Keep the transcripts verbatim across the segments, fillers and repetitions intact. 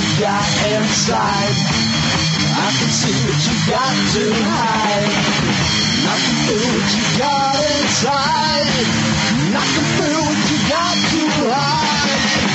you got inside. I can see what you got to hide. I can feel what you got inside. I can feel what you got to hide.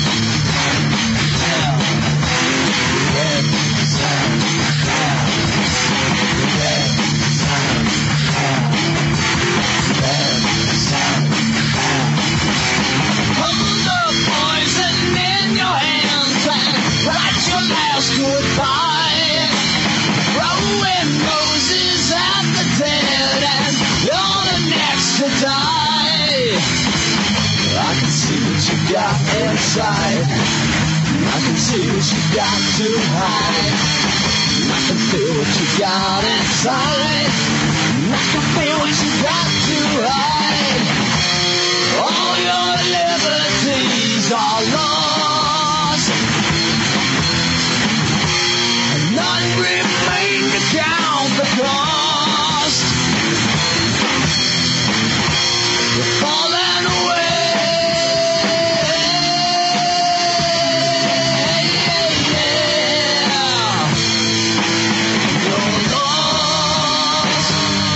Hell, red sound, hell, red sound, hell, red sound, hell. Hold the poison in your hands and write your last goodbye. Throwing roses at the dead and you're the next to die. I can see what you got inside. I can see what you got to hide. I can feel what you got inside. I can feel what you got to hide. All your liberties are lost. None remain to count the cost. You're falling away. You're lost.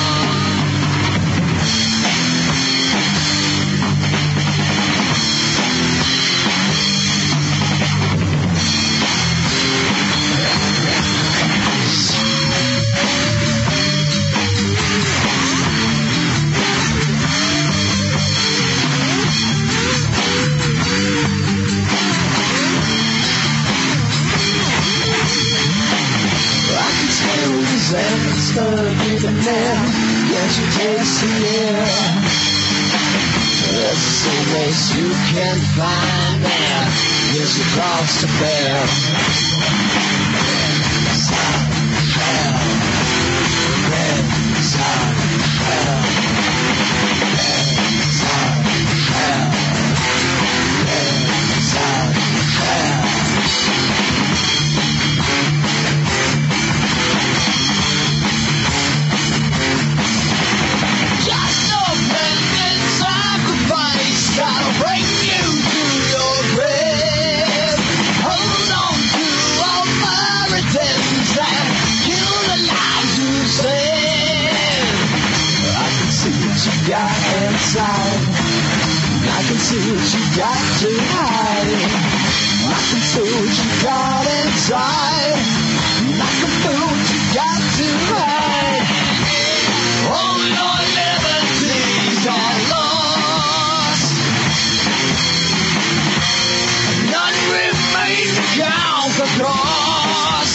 And stuck in the net, can't you taste the air? There's a place you can find there. Here's your cross to bear. Red side, hell. Red side, hell. Red side, hell. Red side, hell. Gotta bring you to your grave. Hold on to all my redemptions and kill the lives you save. I can see what you got inside. I can see what you got to hide. I can feel what you got inside. I can feel what you got to hide. All your liberties are lost. None remain to count the cost.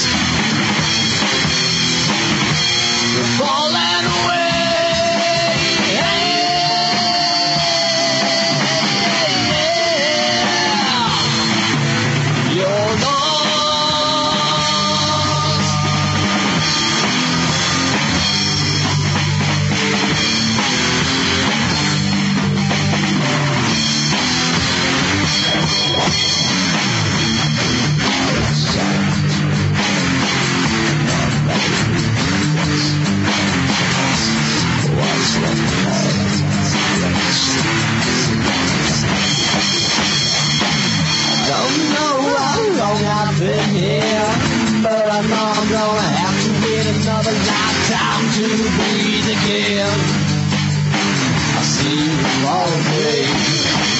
You're falling away. You're lost. Don't know how long I've been here, but I know I'm gonna have to get another lifetime to breathe again. I see you all day.